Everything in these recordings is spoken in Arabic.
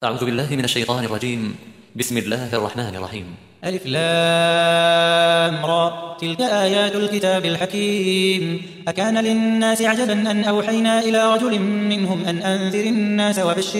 أعوذ بالله من الشيطان الرجيم. بسم الله الرحمن الرحيم. ألف لام را تلك آيات الكتاب الحكيم. أكان للناس عجبا أن أوحينا إلى رجل منهم أن أنذر الناس وبشر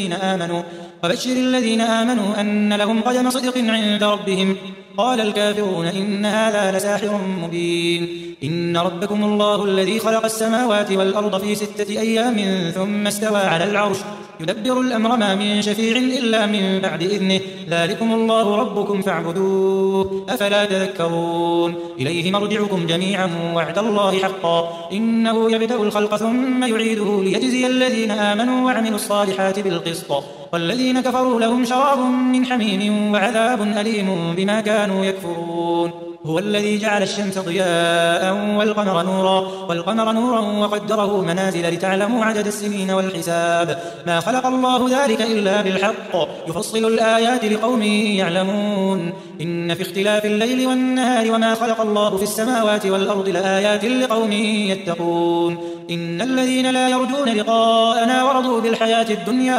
الذين آمنوا أن لهم قدم صدق عند ربهم. قال الكافرون إن هذا لساحر مبين. إن ربكم الله الذي خلق السماوات والأرض في 6 أيام ثم استوى على العرش يدبر الأمر ما من شفيع إلا من بعد إذنه ذلكم الله ربكم فاعبدوه أفلا تذكرون. إليه مرجعكم جميعا وعد الله حقا إنه يبدأ الخلق ثم يعيده ليجزي الذين آمنوا وعملوا الصالحات بالقسط والذين كفروا لهم شراب من حميم وعذاب أليم بما كانوا يكفرون. هو الذي جعل الشمس ضياء والقمر نورا وقدره منازل لتعلموا عدد السنين والحساب ما خلق الله ذلك إلا بالحق يفصل الآيات لقوم يعلمون. إن في اختلاف الليل والنهار وما خلق الله في السماوات والأرض لآيات لقوم يتقون. إن الذين لا يرجون لقاءنا ورضوا بالحياة الدنيا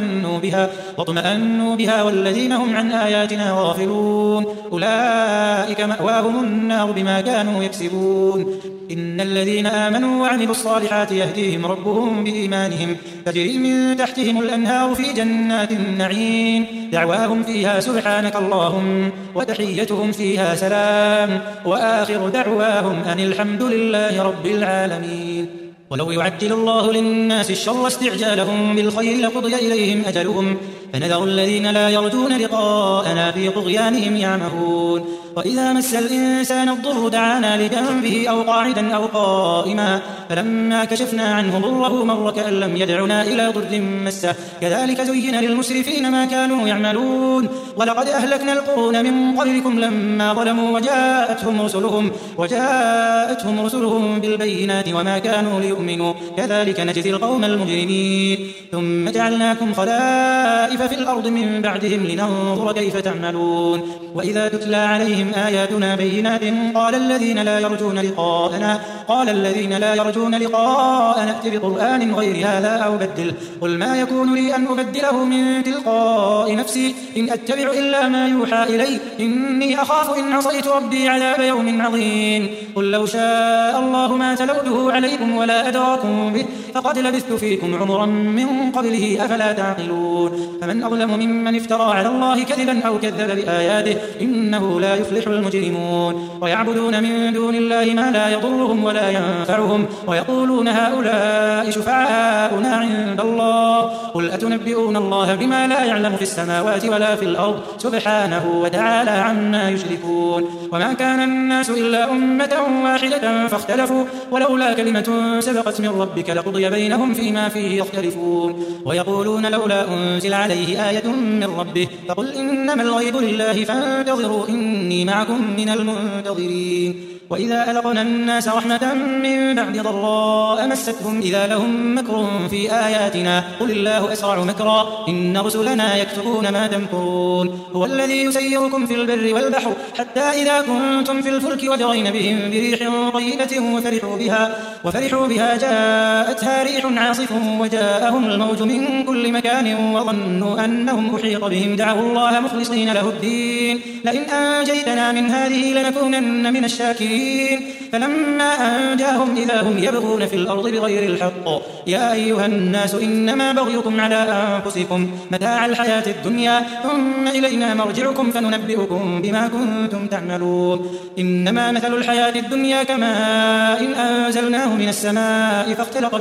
واطمأنوا بها والذين هم عن آياتنا غافلون أولئك مأواهم النار بما كانوا يكسبون. إن الذين آمنوا وعملوا الصالحات يهديهم ربهم بإيمانهم تجري من تحتهم الأنهار في جنات النعيم دعواهم فيها سبحانك اللهم وتحيتهم فيها سلام وآخر دعواهم أن الحمد لله رب العالمين. ولو يعجل الله للناس الشر استعجالهم بالخير لقضي إليهم أجلهم فنذر الذين لا يرجون لقاءنا في طغيانهم يعمهون. وإذا مس الإنسان الضر دعانا لجنبه أو قاعدا أو قائما فلما كشفنا عنه ضره مر كأن لم يدعنا إلى ضر مسه كذلك زين للمسرفين ما كانوا يعملون. ولقد أهلكنا القرون من قبلكم لما ظلموا وجاءتهم رسلهم بالبينات وما كانوا ليؤمنوا كذلك نجزي القوم المجرمين. ثم جعلناكم خلائف في الأرض من بعدهم لننظر كيف تعملون. وإذا تتلى عليهم آياتنا بينات قال الذين لا يرجون لقاءنا ائت بقرآن غير هذا أو بدله قل ما يكون لي أن أبدله من تلقاء نفسي إن أتبع إلا ما يوحى إلي إني أخاف إن عصيت ربي عذاب يوم عظيم. قل لو شاء الله ما تلوته عليكم ولا أدراكم به فقد لبثت فيكم عمرا من قبله أفلا تعقلون. فمن أظلم ممن افترى على الله كذبا أو كذب بآياته إنه لا يفلح المجرمون. ويعبدون من دون الله ما لا يضرهم ولا ينفعهم ويقولون هؤلاء شفعاؤنا عند الله قل أتنبئون الله بما لا يعلم في السماوات ولا في الأرض سبحانه وتعالى عما يشركون. وما كان الناس إلا أمة واحدة فاختلفوا ولولا كلمة سبقت من ربك لقضي بينهم فيما فيه يختلفون. ويقولون لولا أنزل عليه آية من ربه فقل إنما الغيب لله فانتظروا إني معكم من المنتظرين. وإذا ألقنا الناس رحمة من بعد ضراء مستهم إذا لهم مكر في آياتنا قل الله أسرع مكرا إن رسلنا يكتبون ما تمكرون. هو الذي يسيركم في البر والبحر حتى إذا كنتم في الفلك وجرين بهم بريح طيبة وفرحوا بها جاءتها ريح عاصف وجاءهم الموج من كل مكان وظنوا أنهم أحيط بهم دعوا الله مخلصين له الدين لئن أنجيتنا من هذه لنكونن من الشاكرين. فلما أنجاهم إذا هم يبغون في الأرض بغير الحق يا أيها الناس إنما بغيكم على أنفسكم متاع الحياة الدنيا ثم إلينا مرجعكم فننبئكم بما كنتم تعملون. إنما مثل الحياة الدنيا كماء إن أنزلناه من السماء فاختلط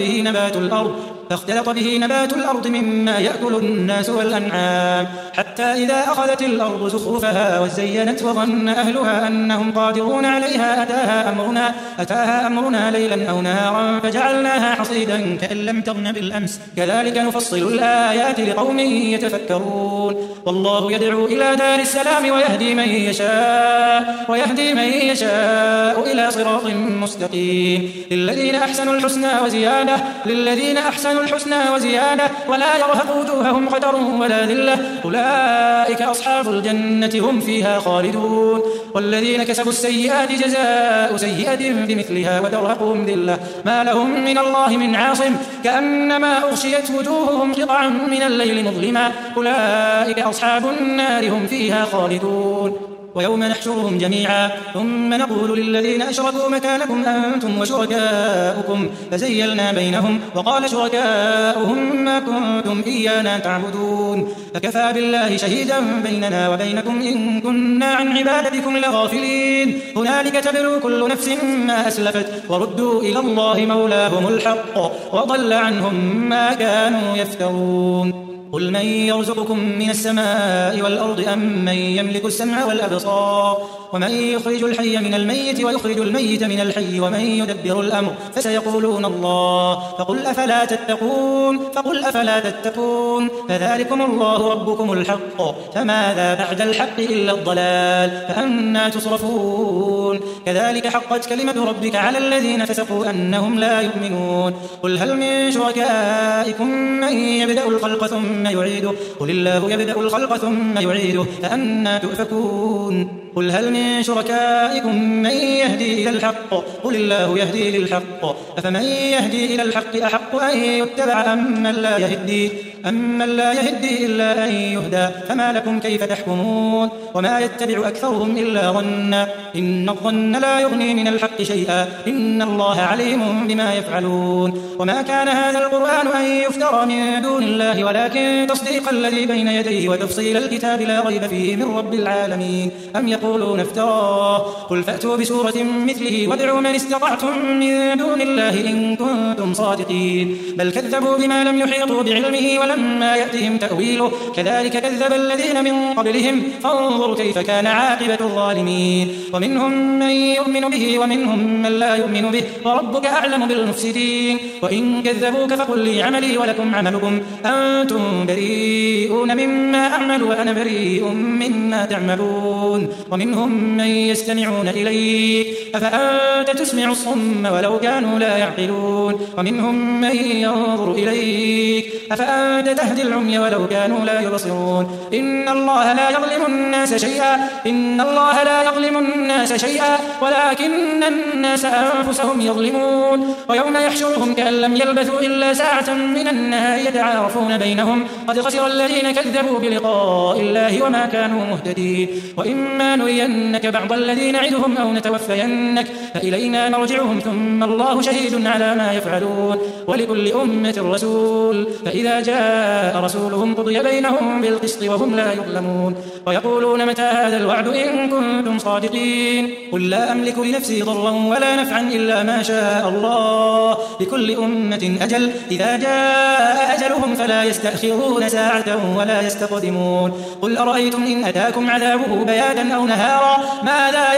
به نبات الأرض مما يأكل الناس والأنعام حتى إذا أخذت الأرض زخرفها وزينت وظن أهلها أنهم قادرون عليها أتاها أمرنا ليلا أو نهارا فجعلناها حصيدا كأن لم تغن بالأمس كذلك نفصل الآيات لقوم يتفكرون. والله يدعو إلى دار السلام ويهدي من يشاء إلى صراط مستقيم. للذين أحسنوا الحسنى وزيادة الحسنى وزيادة ولا يرهق وجوههم قتر ولا ذلة أولئك أصحاب الجنة هم فيها خالدون والذين كسبوا السيئات جزاء سيئة بمثلها وترهقهم ذلة ما لهم من الله من عاصم كأنما أغشيت وجوههم قطعا من الليل مظلما أولئك أصحاب النار هم فيها خالدون ويوم نحشرهم جميعا ثم نقول للذين أشركوا مكانكم أنتم وشركاؤكم فزيلنا بينهم وقال شركاؤهم ما كنتم إيانا تعبدون فكفى بالله شهيدا بيننا وبينكم إن كنا عن عبادتكم لغافلين هنالك تبلو كل نفس ما أسلفت وردوا إلى الله مولاهم الحق وضل عنهم ما كانوا يفترون قل من يرزقكم من السماء والأرض أم من يملك السمع والأبصار ومن يخرج الحي من الميت ويخرج الميت من الحي ومن يدبر الأمر فسيقولون الله فقل أفلا تتقون فذلكم الله ربكم الحق فماذا بعد الحق إلا الضلال فأنى تصرفون كذلك حقت كلمة ربك على الذين فسقوا أنهم لا يؤمنون قل هل من شركائكم من يبدأ الخلق ثم يعيده قل الله يبدأ الخلق ثم يعيده فأنى تؤفكون قل هل من شركائكم من يهدي إلى الحق قل الله يهدي للحق أفمن يهدي إلى الحق أحق أن يتبع أمن لا يهدي إلا أن يهدى فما لكم كيف تحكمون وما يتبع أكثرهم إلا ظنا إن الظن لا يغني من الحق شيئا إن الله عليم بما يفعلون وما كان هذا القرآن أن يفترى من دون الله ولكن تصديق الذي بين يديه وتفصيل الكتاب لا ريب فيه من رب العالمين أم يقولون افتراه قل فأتوا بسورة مثله وادعوا من استطعتم من دون الله إن كنتم صادقين بل كذبوا بما لم يحيطوا بعلمه ولما يأتهم تأويله كذلك كذب الذين من قبلهم فانظر كيف كان عاقبة الظالمين ومنهم من يؤمن به ومنهم من لا يؤمن به وربك أعلم بالمفسدين وإن كذبوك فقل لي عملي ولكم عملكم أنتم بريئون مما أعمل وأنا بريء مما تعملون ومنهم من يستمعون إليك أفأنت تسمع الصم ولو كانوا لا يعقلون ومنهم من ينظر إليك أفأنت تهدي العمي ولو كانوا لا يبصرون إن الله لا يظلم الناس شيئا ولكن الناس أنفسهم يظلمون ويوم يحشرهم كأن لم يلبثوا إلا ساعة من النهار يتعارفون بينهم قد خسر الذين كذبوا بلقاء الله وما كانوا مهتدين وإما نرينك بعض الذين نعدهم أو نتوفينك فإلينا مرجعهم ثم الله شهيد على ما يفعلون ولكل أمة رسول فإذا جاء رسولهم قضي بينهم بالقسط وهم لا يظلمون ويقولون متى هذا الوعد إن كنتم صادقين قل لا أملك لنفسي ضرا ولا نفعا إلا ما شاء الله لكل أمة أجل إذا جاء أجلهم فلا يستأخرون ساعة ولا يستقدمون قل أرأيتم إن أتاكم عذابه بياتا أو نهارا ماذا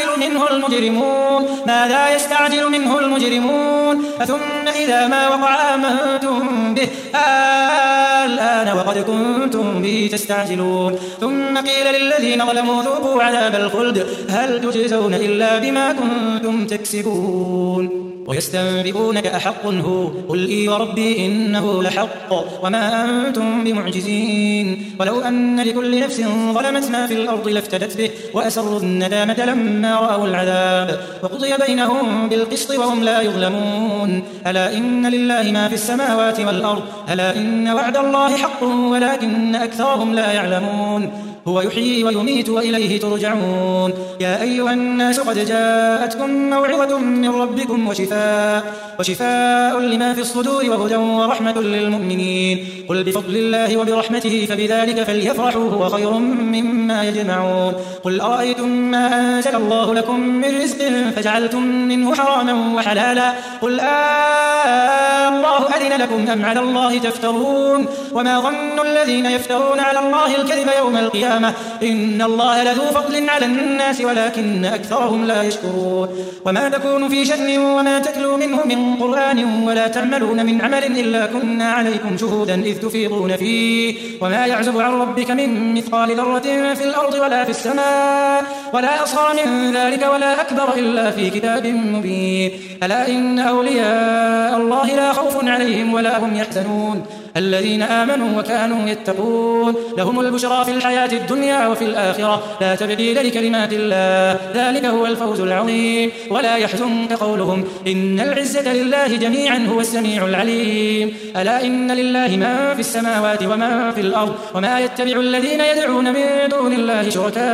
يستعجل منه المجرمون ثم إذا ما وقع آمنتم به الآن وقد كنتم به تستعجلون ثم قيل للذين ظلموا ذوقوا عذاب الخلد هل تجزون إلا بما كنتم تكسبون ويستنبئونك أحق هو قل إي وربي إنه لحق وما أنتم بمعجزين ولو أن لكل نفس ظلمت ما في الأرض لافتدت به وأسروا الندامة لما رأوا العذاب وقضي بينهم بالقسط وهم لا يظلمون ألا إن لله ما في السماوات والأرض ألا إن وعد الله حق ولكن أكثرهم لا يعلمون هو يحيي ويميت وإليه ترجعون يا أيها الناس قد جاءتكم موعظة من ربكم وشفاء لما في الصدور وهدى ورحمة للمؤمنين قل بفضل الله وبرحمته فبذلك فليفرحوا هو خير مما يجمعون قل أرأيتم ما أنزل الله لكم من رزق فجعلتم منه حراما وحلالا قل الله أذن لكم أم على الله تفترون وما ظن الذين يفترون على الله الكذب يوم القيامة إن الله لذو فضل على الناس ولكن أكثرهم لا يشكرون وما تكون في شأن وما تتلوا منه من قرآن ولا تعملون من عمل إلا كنا عليكم شهودا إذ تفيضون فيه وما يعزب عن ربك من مثقال ذرة في الأرض ولا في السماء ولا أصغر من ذلك ولا أكبر إلا في كتاب مبين ألا إن أولياء الله لا خوف عليهم ولا هم يحزنون الذين آمنوا وكانوا يتقون لهم البشرى في الحياة الدنيا وفي الآخرة لا تبديل لكلمات الله ذلك هو الفوز العظيم ولا يحزنك قولهم إن العزة لله جميعا هو السميع العليم ألا إن لله ما في السماوات وما في الأرض وما يتبع الذين يدعون من دون الله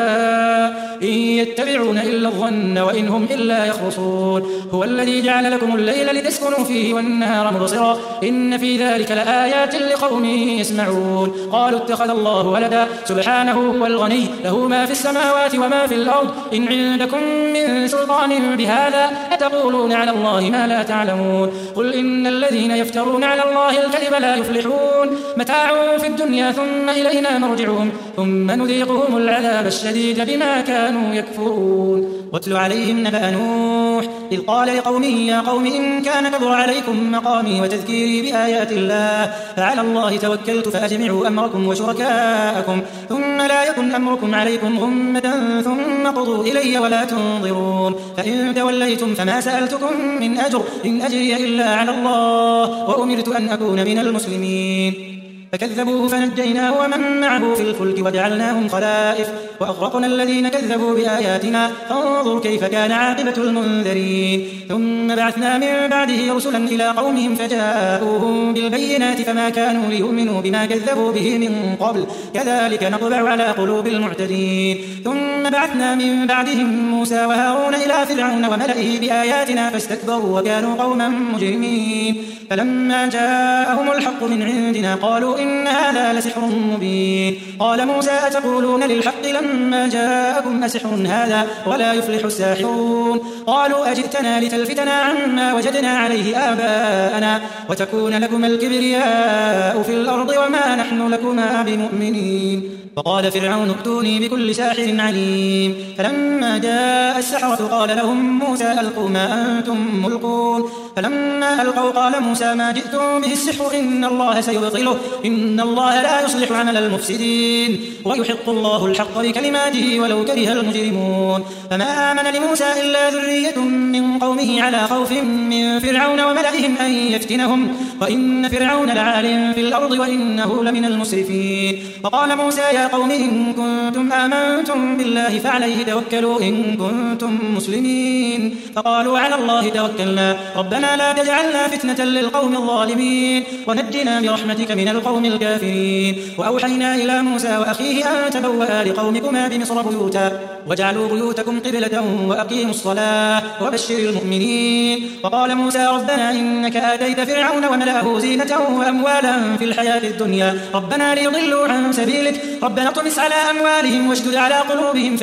شركاء إن يتبعون إلا الظن وإن هم إلا يخرصون هو الذي جعل لكم الليل لتسكنوا فيه والنهار مبصرا إن في ذلك لآيات لقوم يسمعون قالوا اتخذ الله ولدا سبحانه هو الغني له ما في السماوات وما في الأرض إن عندكم من سلطان بهذا أتقولون على الله ما لا تعلمون قل إن الذين يفترون على الله الكذب لا يفلحون متاع في الدنيا ثم إلينا مرجعهم ثم نذيقهم العذاب الشديد بما كانوا يكفرون واتل عليهم نبأ نوح إذ قال لقومه يا قوم إن كان كبر عليكم مقامي وتذكيري بآيات الله فعلى الله توكلت فأجمعوا أمركم وشركاءكم ثم لا يكن أمركم عليكم غمة ثم قضوا إلي ولا تنظرون فإن توليتم فما سألتكم من أجر إن أجري إلا على الله وأمرت أن أكون من المسلمين فكذبوه فنجيناه ومن معه في الفلك وجعلناهم خلائف وأغرقنا الذين كذبوا بآياتنا فانظر كيف كان عاقبة المنذرين ثم بعثنا من بعده رسلا إلى قومهم فجاءوهم بالبينات فما كانوا ليؤمنوا بما كذبوا به من قبل كذلك نطبع على قلوب المعتدين ثم بعثنا من بعدهم موسى وهارون إلى فرعون وملئه بآياتنا فاستكبروا وكانوا قوما مجرمين فلما جاءهم الحق من عندنا قالوا إن هذا لسحر مبين قال موسى أتقولون للحق لما جاءكم أسحر هذا ولا يفلح الساحرون قالوا أجئتنا لتلفتنا عما وجدنا عليه آباءنا وتكون لكما الكبرياء في الأرض وما نحن لكما بمؤمنين وقال فرعون ائتوني بكل ساحر عليم فلما جاء السحرة قال لهم موسى ألقوا ما أنتم ملقون فلما ألقوا قال موسى ما جئتم به السحر إن الله سيبطله إن الله لا يصلح عمل المفسدين ويحق الله الحق بكلماته ولو كره المجرمون فما آمن لموسى إلا ذرية من قومه على خوف من فرعون وملئهم أن يفتنهم وإن فرعون لعال في الأرض وإنه لمن المسرفين وقال موسى يا قوم إن كنتم آمنتم بالله فعليه توكلوا إن كنتم مسلمين فقالوا على الله توكلنا ربنا لا تجعلنا فتنة للقوم الظالمين ونجنا برحمتك من القوم الكافرين وأوحينا إلى موسى وأخيه أن تبوأ لقومكما بمصر بيوتا واجعلوا بيوتكم قبلة وأقيموا الصلاة وبشر المؤمنين وقال موسى ربنا إنك آتيت فرعون وملأه زينة وأموالا في الحياة الدنيا ربنا ليضلوا عن سبيلك ربنا اطمس على أموالهم واشدد على قلوبهم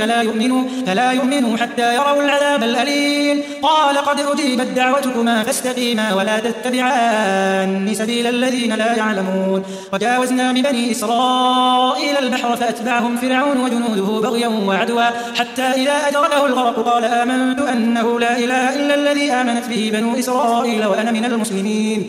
فلا يؤمنوا حتى يروا العذاب الأليم قال قد أجيبت دعوتكما فاستقيما ولا تتبعان سبيل الذين لا يعلمون وجاوزنا ببني إسرائيل البحر فأتبعهم فرعون وجنوده بغيا وعدوا حتى إذا أدركه الغرق قال آمنت أنه لا إله إلا الذي آمنت به بنو إسرائيل وأنا من المسلمين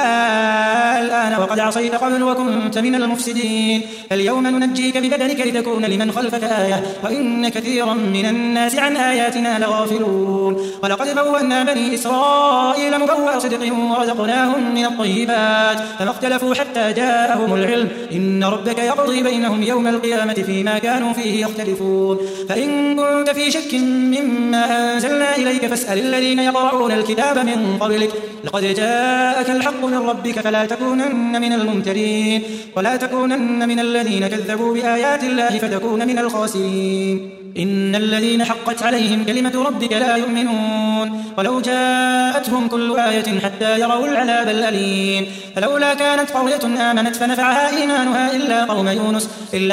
الآن وقد عصيت قبل وكنت من المفسدين فاليوم ننجيك ببدنك لتكون لمن خلفك آية وإن كثيرا من الناس عن آياتنا لغافلون ولقد بوأنا بني إسرائيل مبوأ صدق ورزقناهم من الطيبات فما اختلفوا حتى جاءهم العلم إن ربك يقضي بينهم يوم القيامة فيما كانوا فيه يختلفون فإن كنت في شك مما أنزلنا إليك فاسأل الذين يقرؤون الكتاب من قبلك لقد جاءك الحق من ربك فلا تكونن من الممترين ولا تكونن من الذين كذبوا بآيات الله فتكون من الخاسرين إن الذين حقت عليهم كلمة ربك لا يؤمنون ولو جاءتهم كل آية حتى يروا العذاب الأليم فلولا كانت قرية آمنت فنفعها إيمانها إلا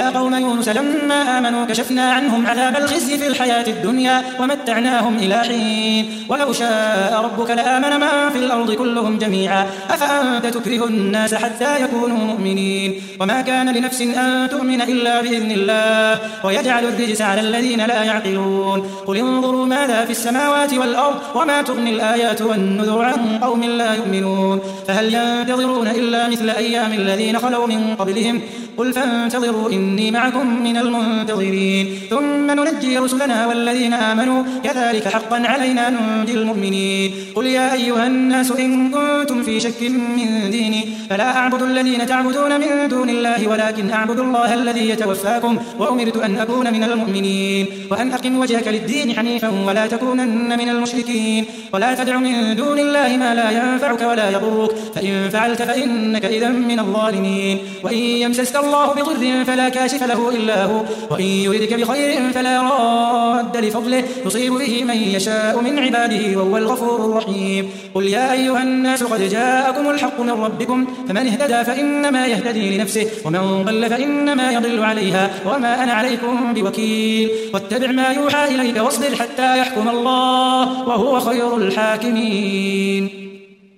ويا قوم يونس لما آمنوا كشفنا عنهم عذاب الخزي في الحياة الدنيا ومتعناهم إلى حين ولو شاء ربك لآمن من في الأرض كلهم جميعا أفأنت تكره الناس حتى يكونوا مؤمنين وما كان لنفس أن تؤمن إلا بإذن الله ويجعل الرجس على الذين لا يعقلون قل انظروا ماذا في السماوات والأرض وما تغني الآيات والنذر عن قوم لا يؤمنون فهل ينتظرون إلا مثل أيام الذين خلوا من قبلهم قل فانتظروا إني معكم من المنتظرين ثم ننجي رسلنا والذين آمنوا كذلك حقا علينا ننجي المؤمنين قل يا أيها الناس إن كنتم في شك من ديني فلا أعبد الذين تعبدون من دون الله ولكن أعبد الله الذي يتوفاكم وأمرت أن أكون من المؤمنين وأن أقم وجهك للدين حنيفا ولا تكونن من المشركين ولا تدع من دون الله ما لا ينفعك ولا يضرك فإن فعلت فإنك إذا من الظالمين وإن يمسسك الله بضر فلا كاشف له إلا هو وإن يردك بخير فلا راد لفضله يصيب به من يشاء من عباده وهو الغفور الرحيم قل يا أيها الناس قد جاءكم الحق من ربكم فمن اهتدى فإنما يهتدي لنفسه ومن ضل فإنما يضل عليها وما أنا عليكم بوكيل واتبع ما يوحى إليك واصبر حتى يحكم الله وهو خير الحاكمين